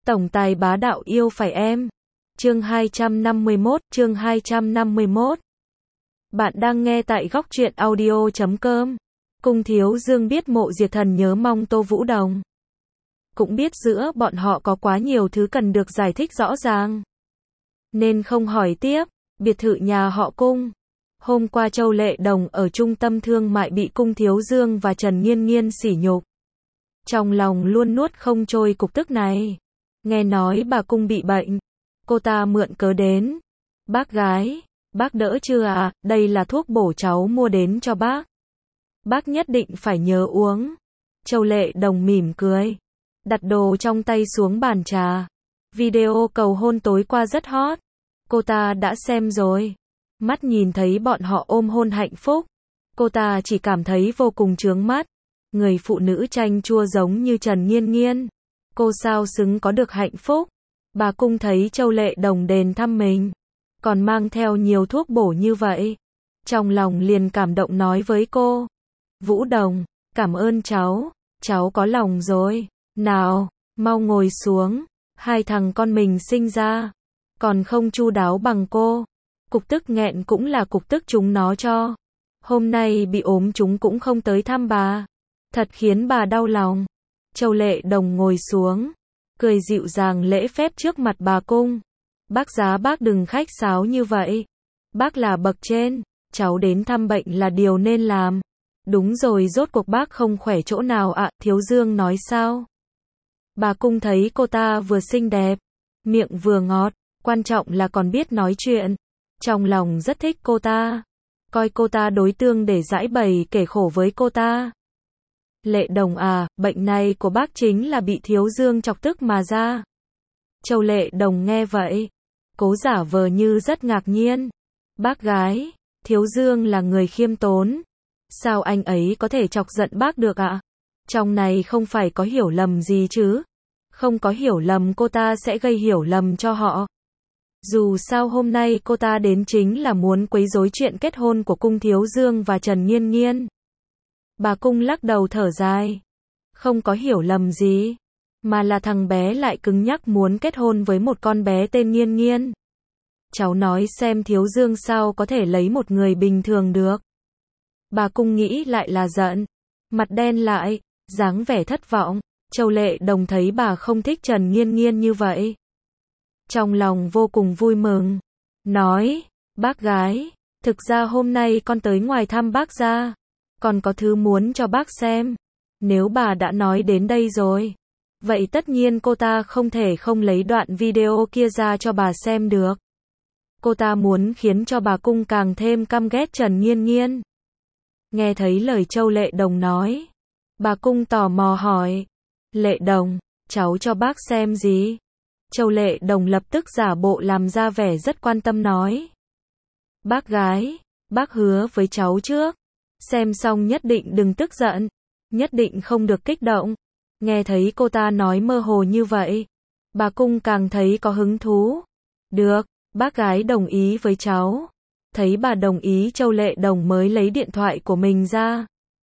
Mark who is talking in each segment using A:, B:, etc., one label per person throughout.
A: Tổng tài bá đạo yêu phải em. Chương 251. Bạn đang nghe tại góc truyện audio.com. Cung Thiếu Dương biết Mộ Diệt Thần nhớ mong Tô Vũ Đồng. Cũng biết giữa bọn họ có quá nhiều thứ cần được giải thích rõ ràng, nên không hỏi tiếp. Biệt thự nhà họ Cung. Hôm qua Châu Lệ Đồng ở trung tâm thương mại bị Cung Thiếu Dương và Trần Nghiên Nghiên sỉ nhục. Trong lòng luôn nuốt không trôi cục tức này. Nghe nói bà Cung bị bệnh, cô ta mượn cớ đến. Bác gái, bác đỡ chưa ạ? Đây là thuốc bổ cháu mua đến cho bác. Bác nhất định phải nhớ uống. Châu Lệ Đồng mỉm cười, đặt đồ trong tay xuống bàn trà. Video cầu hôn tối qua rất hot. Cô ta đã xem rồi. Mắt nhìn thấy bọn họ ôm hôn hạnh phúc, cô ta chỉ cảm thấy vô cùng chướng mắt. Người phụ nữ chanh chua giống như Trần Nghiên Nghiên, cô sao xứng có được hạnh phúc. Bà Cung thấy Châu Lệ Đồng đến thăm mình, còn mang theo nhiều thuốc bổ như vậy, trong lòng liền cảm động nói với cô: Vũ Đồng, cảm ơn cháu có lòng rồi. Nào, mau ngồi xuống, hai thằng con mình sinh ra, còn không chu đáo bằng cô. Cục tức nghẹn cũng là cục tức chúng nó cho. Hôm nay bị ốm chúng cũng không tới thăm bà, thật khiến bà đau lòng. Châu Lệ Đồng ngồi xuống, cười dịu dàng lễ phép trước mặt bà Cung. Bác giá bác đừng khách sáo như vậy. Bác là bậc trên, cháu đến thăm bệnh là điều nên làm. Đúng rồi, rốt cuộc bác không khỏe chỗ nào ạ? Thiếu Dương nói sao? Bà Cung thấy cô ta vừa xinh đẹp, miệng vừa ngọt, quan trọng là còn biết nói chuyện. Trong lòng rất thích cô ta, coi cô ta đối tượng để giải bày kể khổ với cô ta. Lệ Đồng à, bệnh này của bác chính là bị Thiếu Dương chọc tức mà ra. Châu Lệ Đồng nghe vậy, cố giả vờ như rất ngạc nhiên. Bác gái, Thiếu Dương là người khiêm tốn, sao anh ấy có thể chọc giận bác được ạ? Trong này không phải có hiểu lầm gì chứ? Không có hiểu lầm cô ta sẽ gây hiểu lầm cho họ. Dù sao hôm nay cô ta đến chính là muốn quấy rối chuyện kết hôn của Cung Thiếu Dương và Trần Nghiên Nghiên. Bà Cung lắc đầu thở dài. Không có hiểu lầm gì, mà là thằng bé lại cứng nhắc muốn kết hôn với một con bé tên Nghiên Nghiên. Cháu nói xem Thiếu Dương sao có thể lấy một người bình thường được. Bà Cung nghĩ lại là giận, mặt đen lại, dáng vẻ thất vọng. Châu Lệ Đồng thấy bà không thích Trần Nghiên Nghiên như vậy, trong lòng vô cùng vui mừng, nói: Bác gái, thực ra hôm nay con tới ngoài thăm bác ra, còn có thứ muốn cho bác xem. Nếu bà đã nói đến đây rồi, vậy tất nhiên cô ta không thể không lấy đoạn video kia ra cho bà xem được. Cô ta muốn khiến cho bà Cung càng thêm căm ghét Trần Nghiên Nghiên. Nghe thấy lời Châu Lệ Đồng nói, bà Cung tò mò hỏi: Lệ Đồng, cháu cho bác xem gì? Châu Lệ Đồng lập tức giả bộ làm ra vẻ rất quan tâm nói: Bác gái, bác hứa với cháu trước, xem xong nhất định đừng tức giận, nhất định không được kích động. Nghe thấy cô ta nói mơ hồ như vậy, bà Cung càng thấy có hứng thú. Được, bác gái đồng ý với cháu. Thấy bà đồng ý, Châu Lệ Đồng mới lấy điện thoại của mình ra,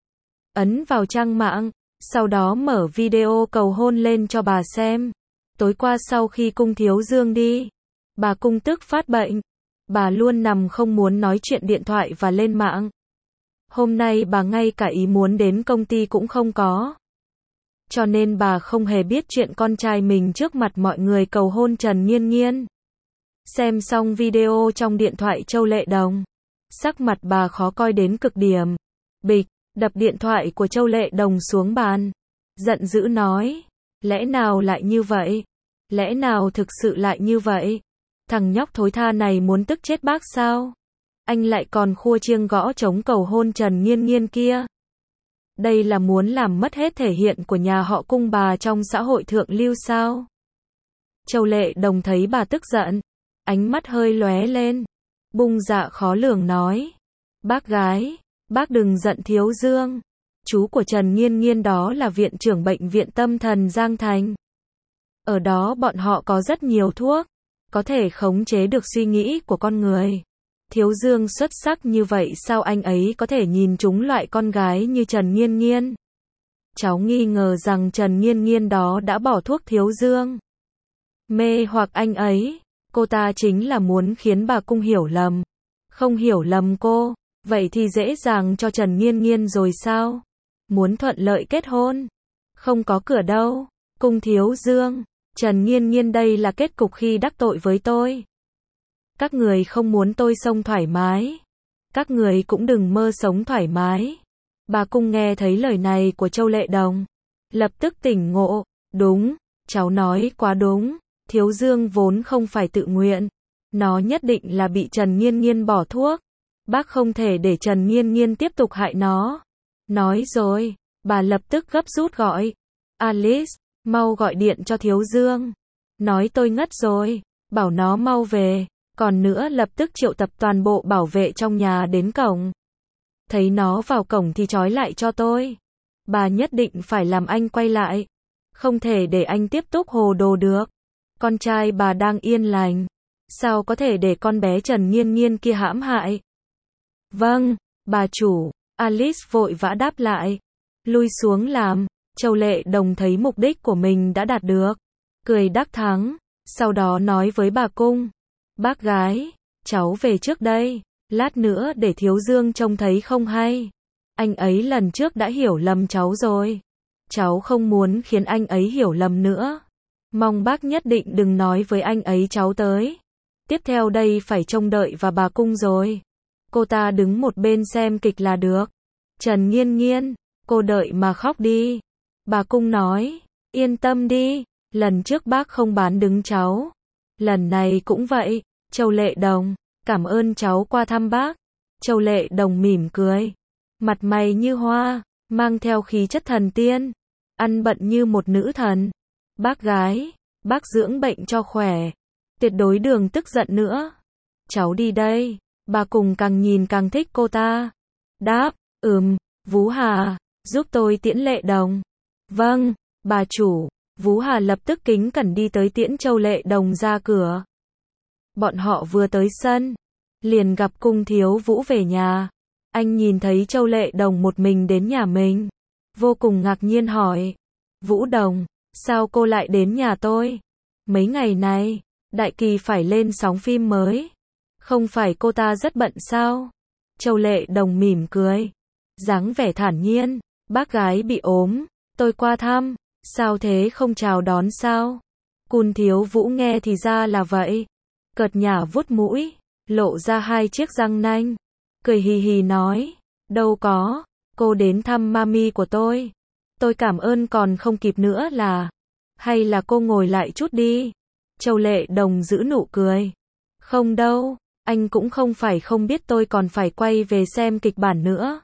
A: ấn vào trang mạng, sau đó mở video cầu hôn lên cho bà xem. Tối qua sau khi Cung Thiếu Dương đi, bà Cung tức phát bệnh. Bà luôn nằm không muốn nói chuyện điện thoại và lên mạng. Hôm nay bà ngay cả ý muốn đến công ty cũng không có. Cho nên bà không hề biết chuyện con trai mình trước mặt mọi người cầu hôn Trần Nghiên Nghiên. Xem xong video trong điện thoại Châu Lệ Đồng, sắc mặt bà khó coi đến cực điểm. Bịch, đập điện thoại của Châu Lệ Đồng xuống bàn, giận dữ nói: Lẽ nào lại như vậy? Lẽ nào thực sự lại như vậy? Thằng nhóc thối tha này muốn tức chết bác sao? Anh lại còn khua chiêng gõ trống cầu hôn Trần Nghiên Nghiên kia. Đây là muốn làm mất hết thể hiện của nhà họ Cung bà trong xã hội thượng lưu sao? Châu Lệ Đồng thấy bà tức giận, ánh mắt hơi lóe lên, bung dạ khó lường nói: Bác gái, bác đừng giận Thiếu Dương. Chú của Trần Nghiên Nghiên đó là viện trưởng bệnh viện tâm thần Giang Thành. Ở đó bọn họ có rất nhiều thuốc, có thể khống chế được suy nghĩ của con người. Thiếu Dương xuất sắc như vậy sao anh ấy có thể nhìn trúng loại con gái như Trần Nghiên Nghiên? Cháu nghi ngờ rằng Trần Nghiên Nghiên đó đã bỏ thuốc Thiếu Dương. mê hoặc anh ấy. Cô ta chính là muốn khiến bà Cung hiểu lầm. Không hiểu lầm cô, vậy thì dễ dàng cho Trần Nghiên Nghiên rồi sao? Muốn thuận lợi kết hôn. Không có cửa đâu. Cung Thiếu Dương, Trần Nghiên Nghiên đây là kết cục khi đắc tội với tôi. Các người không muốn tôi sống thoải mái. Các người cũng đừng mơ sống thoải mái. Bà Cung nghe thấy lời này của Châu Lệ Đồng. Lập tức tỉnh ngộ. Đúng, cháu nói quá đúng. Thiếu Dương vốn không phải tự nguyện. Nó nhất định là bị Trần Nghiên Nghiên bỏ thuốc. Bác không thể để Trần Nghiên Nghiên tiếp tục hại nó. Nói rồi, bà lập tức gấp rút gọi. Alice, mau gọi điện cho Thiếu Dương. Nói tôi ngất rồi, bảo nó mau về. Còn nữa lập tức triệu tập toàn bộ bảo vệ trong nhà đến cổng. Thấy nó vào cổng thì trói lại cho tôi. Bà nhất định phải làm anh quay lại. Không thể để anh tiếp tục hồ đồ được. Con trai bà đang yên lành. Sao có thể để con bé Trần Nghiên Nghiên kia hãm hại? Vâng, bà chủ. Alice vội vã đáp lại. Lui xuống làm. Châu Lệ Đồng thấy mục đích của mình đã đạt được. Cười đắc thắng. Sau đó nói với bà Cung. Bác gái, cháu về trước đây. Lát nữa để Thiếu Dương trông thấy không hay. Anh ấy lần trước đã hiểu lầm cháu rồi. Cháu không muốn khiến anh ấy hiểu lầm nữa. Mong bác nhất định đừng nói với anh ấy cháu tới. Tiếp theo đây phải trông đợi vào bà Cung rồi. Cô ta đứng một bên xem kịch là được. Trần Nghiên Nghiên, cô đợi mà khóc đi. Bà Cung nói, yên tâm đi, lần trước bác không bán đứng cháu. Lần này cũng vậy. Châu Lệ Đồng, cảm ơn cháu qua thăm bác. Châu Lệ Đồng mỉm cười. Mặt mày như hoa, mang theo khí chất thần tiên. Ăn bận như một nữ thần. Bác gái, bác dưỡng bệnh cho khỏe. Tuyệt đối đừng tức giận nữa. Cháu đi đây. Bà Cùng càng nhìn càng thích cô ta. Đáp, Vú Hà, giúp tôi tiễn Lệ Đồng. Vâng, bà chủ. Vú Hà lập tức kính cẩn đi tới tiễn Châu Lệ Đồng ra cửa. Bọn họ vừa tới sân, liền gặp Cung Thiếu Vũ về nhà. Anh nhìn thấy Châu Lệ Đồng một mình đến nhà mình. Vô cùng ngạc nhiên hỏi. Vũ Đồng, sao cô lại đến nhà tôi? Mấy ngày này, Đại Kỳ phải lên sóng phim mới. Không phải cô ta rất bận sao? Châu Lệ Đồng mỉm cười. Dáng vẻ thản nhiên. Bác gái bị ốm, tôi qua thăm. Sao thế không chào đón sao? Cung Thiếu Vũ nghe thì ra là vậy. Cợt nhả vuốt mũi, lộ ra hai chiếc răng nanh. Cười hì hì nói. Đâu có, cô đến thăm mami của tôi. Tôi cảm ơn còn không kịp nữa là. Hay là cô ngồi lại chút đi. Châu Lệ Đồng giữ nụ cười. Không đâu, anh cũng không phải không biết tôi còn phải quay về xem kịch bản nữa.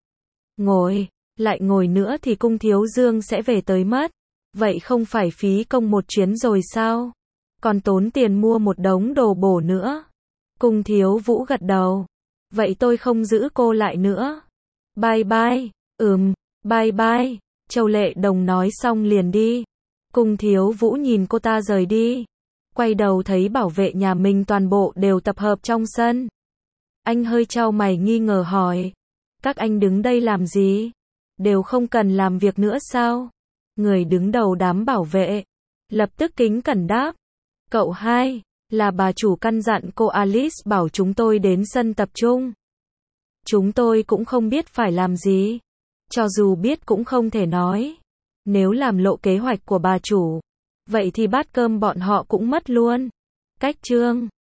A: Ngồi, lại ngồi nữa thì Cung Thiếu Dương sẽ về tới mất. Vậy không phải phí công một chuyến rồi sao? Còn tốn tiền mua một đống đồ bổ nữa. Cung Thiếu Vũ gật đầu. Vậy tôi không giữ cô lại nữa. Bye bye. Bye bye. Châu Lệ Đồng nói xong liền đi. Cung Thiếu Vũ nhìn cô ta rời đi. Quay đầu thấy bảo vệ nhà mình toàn bộ đều tập hợp trong sân. Anh hơi chau mày nghi ngờ hỏi. Các anh đứng đây làm gì? Đều không cần làm việc nữa sao? Người đứng đầu đám bảo vệ lập tức kính cẩn đáp. Cậu hai, là bà chủ căn dặn cô Alice bảo chúng tôi đến sân tập trung. Chúng tôi cũng không biết phải làm gì. Cho dù biết cũng không thể nói. Nếu làm lộ kế hoạch của bà chủ, vậy thì bát cơm bọn họ cũng mất luôn. Cách chương